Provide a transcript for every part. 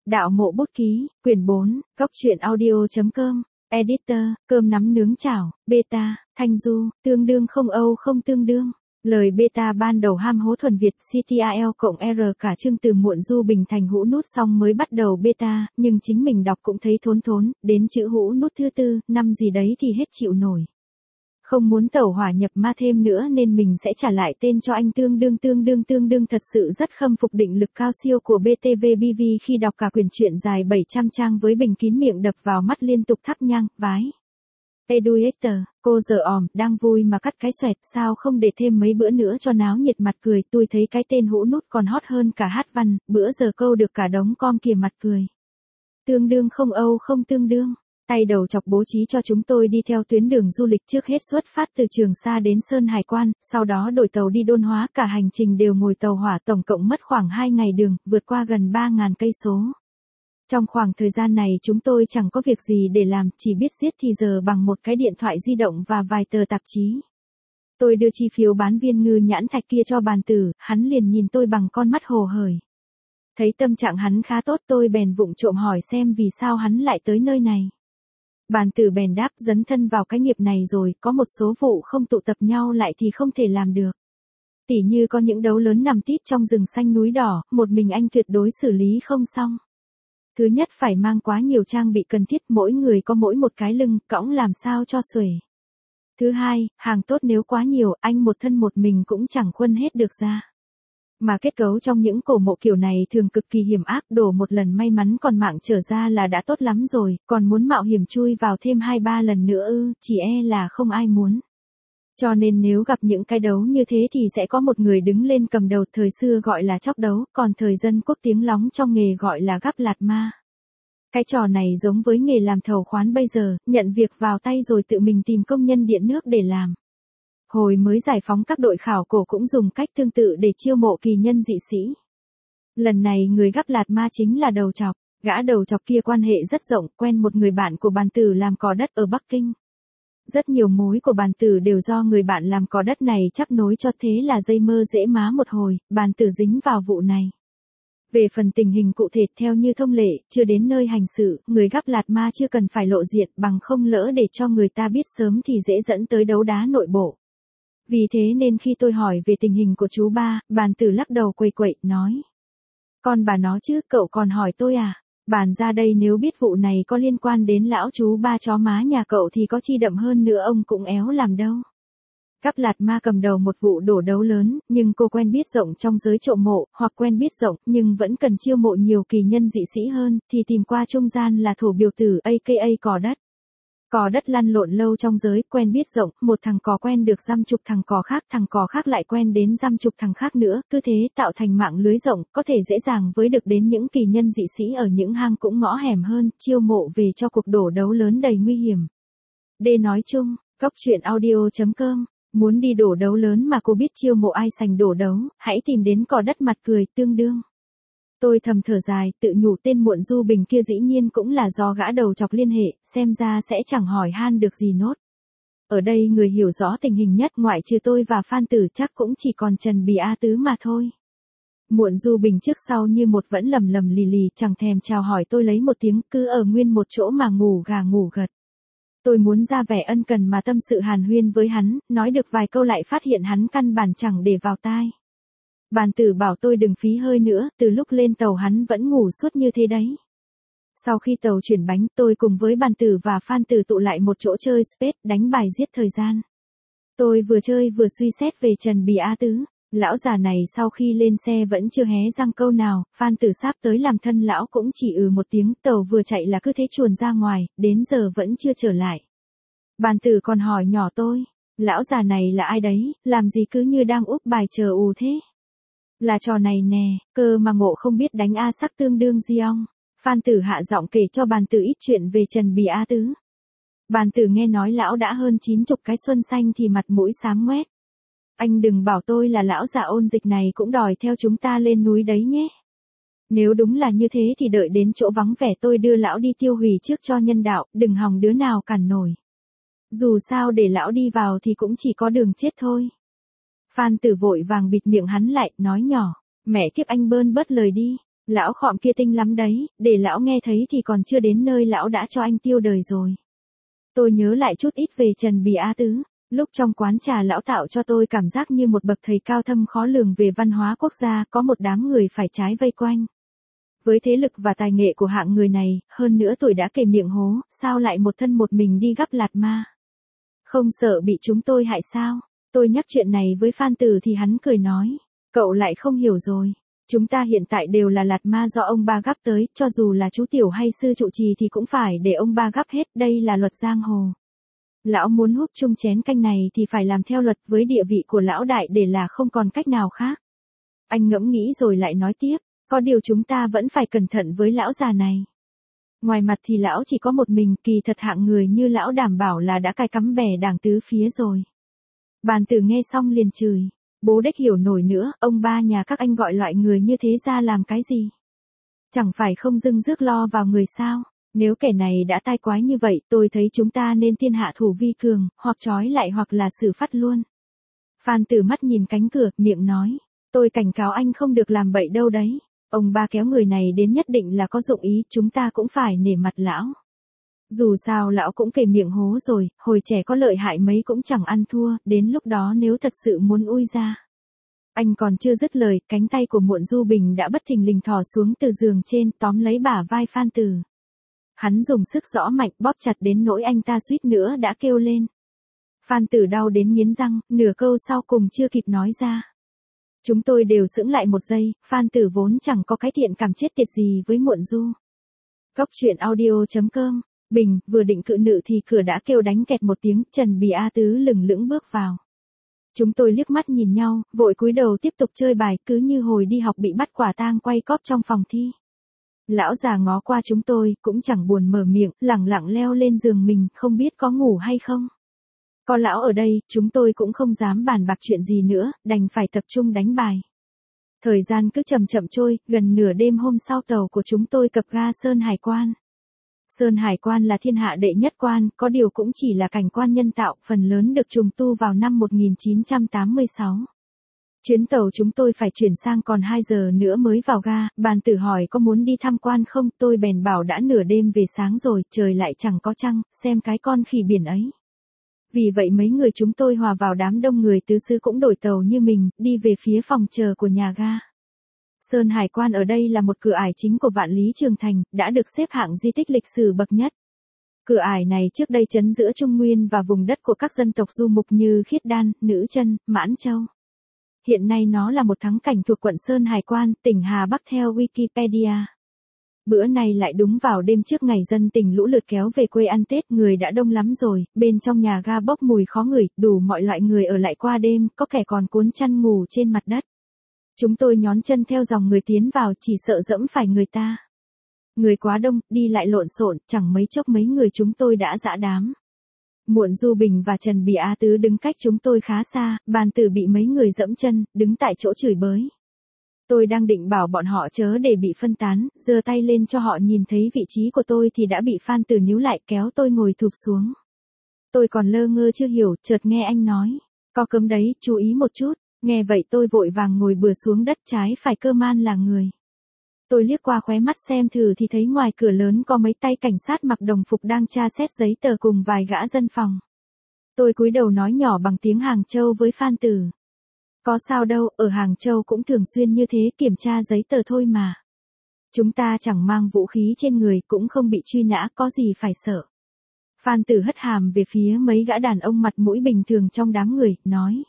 Đạo mộ bút ký, quyển 4, góc truyện audio.com, editor, cơm nắm nướng chảo, beta, Thanh Du, tương đương không Âu không tương đương. Lời beta ban đầu ham hố thuần Việt CTRL cộng R cả chương từ muộn Du Bình thành hũ nút xong mới bắt đầu beta, nhưng chính mình đọc cũng thấy thốn thốn, đến chữ hũ nút thứ 4, 5 gì đấy thì hết chịu nổi. Không muốn tẩu hỏa nhập ma thêm nữa nên mình sẽ trả lại tên cho anh tương đương thật sự rất khâm phục định lực cao siêu của BTVBV khi đọc cả quyển truyện dài 700 trang với bình kín miệng đập vào mắt liên tục thắp nhang, vái. Educator, cô giờ đang vui mà cắt cái xoẹt, sao không để thêm mấy bữa nữa cho náo nhiệt mặt cười, tôi thấy cái tên hũ nút còn hot hơn cả hát văn, bữa giờ câu được cả đống com kìa mặt cười. Tương đương không Âu không tương đương. Tay đầu chọc bố trí cho chúng tôi đi theo tuyến đường du lịch trước hết xuất phát từ Trường Sa đến Sơn Hải Quan, sau đó đổi tàu đi Đôn Hóa, cả hành trình đều ngồi tàu hỏa, tổng cộng mất khoảng 2 ngày đường, vượt qua gần 3.000 cây số. Trong khoảng thời gian này chúng tôi chẳng có việc gì để làm, chỉ biết giết thì giờ bằng một cái điện thoại di động và vài tờ tạp chí. Tôi đưa chi phiếu bán viên ngư nhãn thạch kia cho bàn tử, hắn liền nhìn tôi bằng con mắt hồ hởi. Thấy tâm trạng hắn khá tốt tôi bèn vụng trộm hỏi xem vì sao hắn lại tới nơi này. Bàn tử bèn đáp dấn thân vào cái nghiệp này rồi, có một số vụ không tụ tập nhau lại thì không thể làm được. Tỉ như có những đấu lớn nằm tít trong rừng xanh núi đỏ, một mình anh tuyệt đối xử lý không xong. Thứ nhất phải mang quá nhiều trang bị cần thiết, mỗi người có mỗi một cái lưng, cõng làm sao cho xuể. Thứ hai, hàng tốt nếu quá nhiều, anh một thân một mình cũng chẳng khuân hết được ra. Mà kết cấu trong những cổ mộ kiểu này thường cực kỳ hiểm ác, đổ một lần may mắn còn mạng trở ra là đã tốt lắm rồi, còn muốn mạo hiểm chui vào thêm 2-3 lần nữa chỉ e là không ai muốn. Cho nên nếu gặp những cái đấu như thế thì sẽ có một người đứng lên cầm đầu, thời xưa gọi là chóc đấu, còn thời dân quốc tiếng lóng trong nghề gọi là gắp lạt ma. Cái trò này giống với nghề làm thầu khoán bây giờ, nhận việc vào tay rồi tự mình tìm công nhân điện nước để làm. Hồi mới giải phóng các đội khảo cổ cũng dùng cách tương tự để chiêu mộ kỳ nhân dị sĩ. Lần này người gắp lạt ma chính là đầu chọc, gã đầu chọc kia quan hệ rất rộng, quen một người bạn của bàn tử làm cò đất ở Bắc Kinh. Rất nhiều mối của bàn tử đều do người bạn làm cò đất này chắp nối cho, thế là dây mơ dễ má một hồi, bàn tử dính vào vụ này. Về phần tình hình cụ thể theo như thông lệ, chưa đến nơi hành sự, người gắp lạt ma chưa cần phải lộ diện, bằng không lỡ để cho người ta biết sớm thì dễ dẫn tới đấu đá nội bộ. Vì thế nên khi tôi hỏi về tình hình của chú ba, bàn tử lắc đầu quầy quậy, nói. Con bà nó chứ, cậu còn hỏi tôi à? Bàn ra đây nếu biết vụ này có liên quan đến lão chú ba chó má nhà cậu thì có chi đậm hơn nữa ông cũng éo làm đâu. Gắp lạt ma cầm đầu một vụ đổ đấu lớn, nhưng cô quen biết rộng trong giới trộm mộ, hoặc quen biết rộng nhưng vẫn cần chiêu mộ nhiều kỳ nhân dị sĩ hơn, thì tìm qua trung gian là thổ biểu tử aka cò đất. Cò đất lăn lộn lâu trong giới, quen biết rộng, một thằng cò quen được dăm chục thằng cò khác lại quen đến dăm chục thằng khác nữa, cứ thế tạo thành mạng lưới rộng, có thể dễ dàng với được đến những kỳ nhân dị sĩ ở những hang cũng ngõ hẻm hơn, chiêu mộ về cho cuộc đổ đấu lớn đầy nguy hiểm. Nói chung, góc truyện audio.com, muốn đi đổ đấu lớn mà cô biết chiêu mộ ai sành đổ đấu, hãy tìm đến cò đất mặt cười tương đương. Tôi thầm thở dài, tự nhủ tên muộn Du Bình kia dĩ nhiên cũng là do gã đầu chọc liên hệ, xem ra sẽ chẳng hỏi han được gì nốt. Ở đây người hiểu rõ tình hình nhất ngoại trừ tôi và Phan Tử chắc cũng chỉ còn Trần Bì A Tứ mà thôi. Muộn Du Bình trước sau như một vẫn lầm lì chẳng thèm chào hỏi tôi lấy một tiếng, cứ ở nguyên một chỗ mà ngủ gà ngủ gật. Tôi muốn ra vẻ ân cần mà tâm sự hàn huyên với hắn, nói được vài câu lại phát hiện hắn căn bản chẳng để vào tai. Bàn tử bảo tôi đừng phí hơi nữa, từ lúc lên tàu hắn vẫn ngủ suốt như thế đấy. Sau khi tàu chuyển bánh, tôi cùng với bàn tử và Phan Tử tụ lại một chỗ chơi Space, đánh bài giết thời gian. Tôi vừa chơi vừa suy xét về Trần Bì A Tứ. Lão già này sau khi lên xe vẫn chưa hé răng câu nào, Phan Tử sắp tới làm thân lão cũng chỉ một tiếng, tàu vừa chạy là cứ thế chuồn ra ngoài, đến giờ vẫn chưa trở lại. Bàn tử còn hỏi nhỏ tôi, lão già này là ai đấy, làm gì cứ như đang úp bài chờ thế? Là trò này nè, cơ mà ngộ không biết đánh A sắc tương đương gì ông. Phan Tử hạ giọng kể cho bàn tử ít chuyện về Trần Bì A Tứ. Bàn tử nghe nói lão đã hơn 90 cái xuân xanh thì mặt mũi xám ngoét. Anh đừng bảo tôi là lão già ôn dịch này cũng đòi theo chúng ta lên núi đấy nhé. Nếu đúng là như thế thì đợi đến chỗ vắng vẻ tôi đưa lão đi tiêu hủy trước cho nhân đạo, đừng hòng đứa nào cản nổi. Dù sao để lão đi vào thì cũng chỉ có đường chết thôi. Phan Tử vội vàng bịt miệng hắn lại, nói nhỏ, mẹ kiếp anh bớt lời đi. Lão khọm kia tinh lắm đấy, để lão nghe thấy thì còn chưa đến nơi lão đã cho anh tiêu đời rồi. Tôi nhớ lại chút ít về Trần Bì Á Tứ. Lúc trong quán trà lão tạo cho tôi cảm giác như một bậc thầy cao thâm khó lường về văn hóa quốc gia, có một đám người phải trái vây quanh. Với thế lực và tài nghệ của hạng người này, hơn nữa tôi đã kề miệng hố, sao lại một thân một mình đi gắp lạt ma? Không sợ bị chúng tôi hại sao? Tôi nhắc chuyện này với Phan Tử thì hắn cười nói. Cậu lại không hiểu rồi. Chúng ta hiện tại đều là lạt ma do ông ba gắp tới, cho dù là chú Tiểu hay sư trụ trì thì cũng phải để ông ba gắp hết, đây là luật giang hồ. Lão muốn húp chung chén canh này thì phải làm theo luật, với địa vị của lão đại để là không còn cách nào khác. Anh ngẫm nghĩ rồi lại nói tiếp, có điều chúng ta vẫn phải cẩn thận với lão già này. Ngoài mặt thì lão chỉ có một mình, kỳ thật hạng người như lão đảm bảo là đã cài cắm bè đảng tứ phía rồi. Bàn Tử nghe xong liền chửi, bố đếch hiểu nổi nữa, ông ba nhà các anh gọi loại người như thế ra làm cái gì? Chẳng phải không dưng rước lo vào người sao? Nếu kẻ này đã tai quái như vậy, tôi thấy chúng ta nên thiên hạ thủ vi cường, hoặc trói lại hoặc là xử phạt luôn. Phan Tử mắt nhìn cánh cửa, miệng nói, tôi cảnh cáo anh không được làm bậy đâu đấy. Ông ba kéo người này đến nhất định là có dụng ý, chúng ta cũng phải nể mặt lão. Dù sao lão cũng kề miệng hố rồi, hồi trẻ có lợi hại mấy cũng chẳng ăn thua, đến lúc đó nếu thật sự muốn ui ra. Anh còn chưa dứt lời, cánh tay của Muộn Du Bình đã bất thình lình thò xuống từ giường trên, tóm lấy bả vai Phan Tử. Hắn dùng sức rõ mạnh, bóp chặt đến nỗi anh ta suýt nữa đã kêu lên. Phan Tử đau đến nghiến răng, nửa câu sau cùng chưa kịp nói ra. Chúng tôi đều sững lại một giây, Phan Tử vốn chẳng có cái thiện cảm chết tiệt gì với Muộn Du. Góc truyện audio.com. Bình, vừa định cự nữ thì cửa đã kêu đánh kẹt một tiếng, Trần Bì A Tứ lừng lững bước vào. Chúng tôi liếc mắt nhìn nhau, vội cúi đầu tiếp tục chơi bài, cứ như hồi đi học bị bắt quả tang quay cóp trong phòng thi. Lão già ngó qua chúng tôi, cũng chẳng buồn mở miệng, lẳng lặng leo lên giường mình, không biết có ngủ hay không. Có lão ở đây, chúng tôi cũng không dám bàn bạc chuyện gì nữa, đành phải tập trung đánh bài. Thời gian cứ chậm chậm trôi, gần nửa đêm hôm sau tàu của chúng tôi cập ga Sơn Hải Quan. Sơn Hải Quan là thiên hạ đệ nhất quan, có điều cũng chỉ là cảnh quan nhân tạo, phần lớn được trùng tu vào năm 1986. Chuyến tàu chúng tôi phải chuyển sang còn 2 giờ nữa mới vào ga, Bàn Tử hỏi có muốn đi tham quan không, tôi bèn bảo đã nửa đêm về sáng rồi, trời lại chẳng có trăng, xem cái con khỉ biển ấy. Vì vậy mấy người chúng tôi hòa vào đám đông người tứ xứ cũng đổi tàu như mình, đi về phía phòng chờ của nhà ga. Sơn Hải Quan ở đây là một cửa ải chính của Vạn Lý Trường Thành, đã được xếp hạng di tích lịch sử bậc nhất. Cửa ải này trước đây trấn giữa Trung Nguyên và vùng đất của các dân tộc du mục như Khiết Đan, Nữ Chân, Mãn Châu. Hiện nay nó là một thắng cảnh thuộc quận Sơn Hải Quan, tỉnh Hà Bắc theo Wikipedia. Bữa này lại đúng vào đêm trước ngày dân tình lũ lượt kéo về quê ăn Tết, người đã đông lắm rồi, bên trong nhà ga bốc mùi khó ngửi, đủ mọi loại người ở lại qua đêm, có kẻ còn cuốn chăn ngủ trên mặt đất. Chúng tôi nhón chân theo dòng người tiến vào, chỉ sợ dẫm phải người ta. Người quá đông, đi lại lộn xộn, chẳng mấy chốc mấy người chúng tôi đã dã đám. Muộn Du Bình và Trần Bì A Tứ đứng cách chúng tôi khá xa, Bàn Tử bị mấy người dẫm chân, đứng tại chỗ chửi bới. Tôi đang định bảo bọn họ chớ để bị phân tán, giơ tay lên cho họ nhìn thấy vị trí của tôi thì đã bị Phan Tử níu lại kéo tôi ngồi thụp xuống. Tôi còn lơ ngơ chưa hiểu, chợt nghe anh nói, có cấm đấy, chú ý một chút. Nghe vậy tôi vội vàng ngồi bừa xuống đất, trái phải cơ man là người. Tôi liếc qua khóe mắt xem thử thì thấy ngoài cửa lớn có mấy tay cảnh sát mặc đồng phục đang tra xét giấy tờ cùng vài gã dân phòng. Tôi cúi đầu nói nhỏ bằng tiếng Hàng Châu với Phan Tử. Có sao đâu, ở Hàng Châu cũng thường xuyên như thế, kiểm tra giấy tờ thôi mà. Chúng ta chẳng mang vũ khí trên người, cũng không bị truy nã, có gì phải sợ. Phan Tử hất hàm về phía mấy gã đàn ông mặt mũi bình thường trong đám người, nói.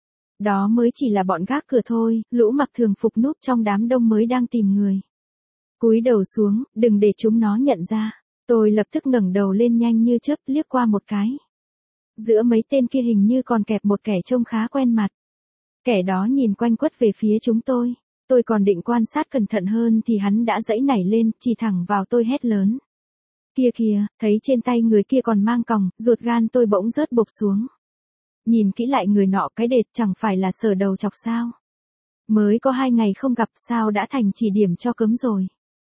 Đó mới chỉ là bọn gác cửa thôi, lũ mặc thường phục núp trong đám đông mới đang tìm người. Cúi đầu xuống, đừng để chúng nó nhận ra. Tôi lập tức ngẩng đầu lên nhanh như chớp, liếc qua một cái. Giữa mấy tên kia hình như còn kẹp một kẻ trông khá quen mặt. Kẻ đó nhìn quanh quất về phía chúng tôi. Tôi còn định quan sát cẩn thận hơn thì hắn đã giãy nảy lên, chỉ thẳng vào tôi hét lớn. Kia kìa, thấy trên tay người kia còn mang còng, ruột gan tôi bỗng rớt bộp xuống. Nhìn kỹ lại người nọ, cái đệt chẳng phải là Sở Đầu Chọc sao? Mới có 2 ngày không gặp sao đã thành chỉ điểm cho cấm rồi.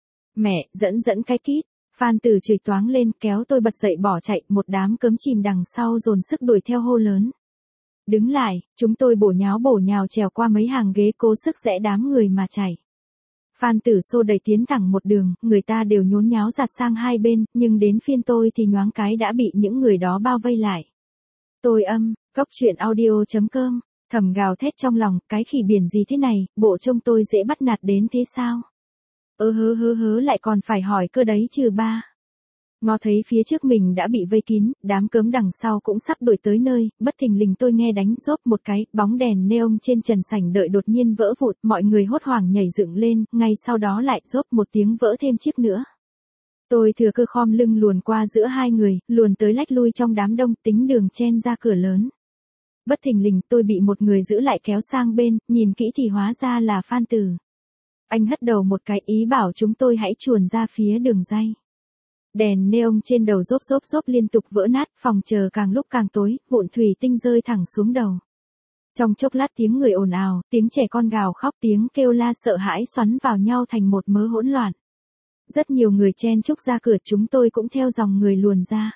Mẹ, dẫn cái kít. Phan Tử chửi toáng lên, kéo tôi bật dậy bỏ chạy, một đám cấm chìm đằng sau dồn sức đuổi theo hô lớn. Đứng lại, chúng tôi bổ nhào trèo qua mấy hàng ghế cố sức rẽ đám người mà chạy. Phan Tử xô đẩy tiến thẳng một đường, người ta đều nhốn nháo giạt sang hai bên, nhưng đến phiên tôi thì nhoáng cái đã bị những người đó bao vây lại. Tôi Góc truyện audio.com, thầm gào thét trong lòng, cái khỉ biển gì thế này, bộ trông tôi dễ bắt nạt đến thế sao? Hớ lại còn phải hỏi cơ đấy chứ ba. Ngó thấy phía trước mình đã bị vây kín, đám cớm đằng sau cũng sắp đuổi tới nơi, bất thình lình tôi nghe đánh rốp một cái, bóng đèn neon trên trần sảnh đợi đột nhiên vỡ vụn, mọi người hốt hoảng nhảy dựng lên, ngay sau đó lại rốp một tiếng vỡ thêm chiếc nữa. Tôi thừa cơ khom lưng luồn qua giữa hai người, luồn tới lách lui trong đám đông, tính đường chen ra cửa lớn. Bất thình lình tôi bị một người giữ lại kéo sang bên, nhìn kỹ thì hóa ra là Phan Tử. Anh hất đầu một cái ý bảo chúng tôi hãy chuồn ra phía đường ray. Đèn neon trên đầu rốp liên tục vỡ nát, phòng chờ càng lúc càng tối, vụn thủy tinh rơi thẳng xuống đầu. Trong chốc lát tiếng người ồn ào, tiếng trẻ con gào khóc, tiếng kêu la sợ hãi xoắn vào nhau thành một mớ hỗn loạn. Rất nhiều người chen chúc ra cửa, chúng tôi cũng theo dòng người luồn ra.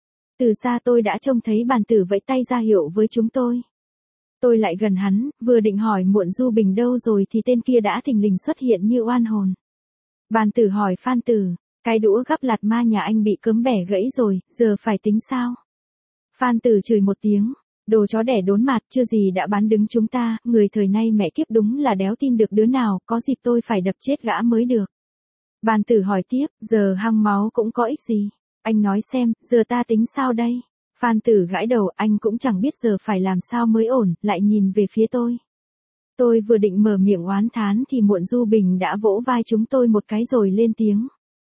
Từ xa tôi đã trông thấy Bàn Tử vẫy tay ra hiệu với chúng tôi. Tôi lại gần hắn, vừa định hỏi Muộn Du Bình đâu rồi thì tên kia đã thình lình xuất hiện như oan hồn. Bàn Tử hỏi Phan Tử, cái đũa gắp lạt ma nhà anh bị cớm bẻ gãy rồi, giờ phải tính sao? Phan Tử chửi một tiếng, đồ chó đẻ đốn mạt, chưa gì đã bán đứng chúng ta, người thời nay mẹ kiếp đúng là đéo tin được đứa nào, có dịp tôi phải đập chết gã mới được. Bàn Tử hỏi tiếp, giờ hăng máu cũng có ích gì? Anh nói xem, giờ ta tính sao đây? Phan Tử gãi đầu, anh cũng chẳng biết giờ phải làm sao mới ổn, lại nhìn về phía tôi. Tôi vừa định mở miệng oán thán thì Muộn Du Bình đã vỗ vai chúng tôi một cái rồi lên tiếng.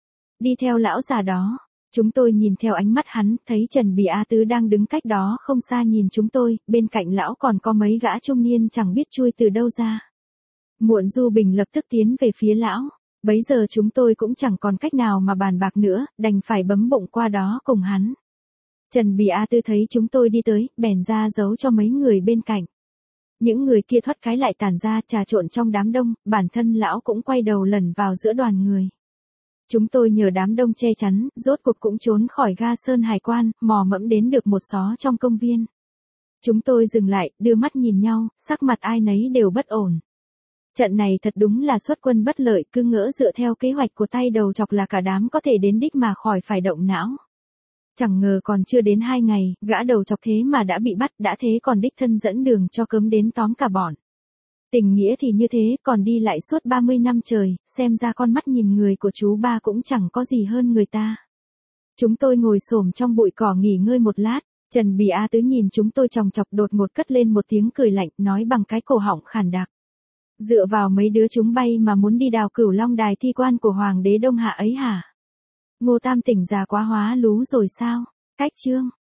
Đi theo lão già đó. Chúng tôi nhìn theo ánh mắt hắn, thấy Trần Bì A Tứ đang đứng cách đó không xa nhìn chúng tôi, bên cạnh lão còn có mấy gã trung niên chẳng biết chui từ đâu ra. Muộn Du Bình lập tức tiến về phía lão. Bấy giờ chúng tôi cũng chẳng còn cách nào mà bàn bạc nữa, đành phải bấm bụng qua đó cùng hắn. Trần Bì A Tư thấy chúng tôi đi tới, bèn ra giấu cho mấy người bên cạnh. Những người kia thoát cái lại tản ra trà trộn trong đám đông, bản thân lão cũng quay đầu lẩn vào giữa đoàn người. Chúng tôi nhờ đám đông che chắn, rốt cuộc cũng trốn khỏi ga Sơn Hải Quan, mò mẫm đến được một xó trong công viên. Chúng tôi dừng lại, đưa mắt nhìn nhau, sắc mặt ai nấy đều bất ổn. Trận này thật đúng là xuất quân bất lợi, cứ ngỡ dựa theo kế hoạch của tay đầu chọc là cả đám có thể đến đích mà khỏi phải động não. Chẳng ngờ còn chưa đến 2 ngày, gã đầu chọc thế mà đã bị bắt, đã thế còn đích thân dẫn đường cho cớm đến tóm cả bọn. Tình nghĩa thì như thế, còn đi lại suốt 30 năm trời, xem ra con mắt nhìn người của chú ba cũng chẳng có gì hơn người ta. Chúng tôi ngồi xổm trong bụi cỏ nghỉ ngơi một lát, Trần Bì A Tứ nhìn chúng tôi chòng chọc đột ngột cất lên một tiếng cười lạnh, nói bằng cái cổ họng khàn đặc. Dựa vào mấy đứa chúng bay mà muốn đi đào Cửu Long đài thi quan của Hoàng đế Đông Hạ ấy hả? Ngô Tam Tỉnh già quá hóa lú rồi sao? Cách chương.